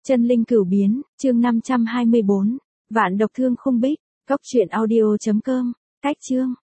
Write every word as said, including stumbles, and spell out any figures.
Chân linh cửu biến, chương năm trăm hai mươi bốn. Vạn độc thương khung bích, cốc truyện audio chấm com. Cách chương.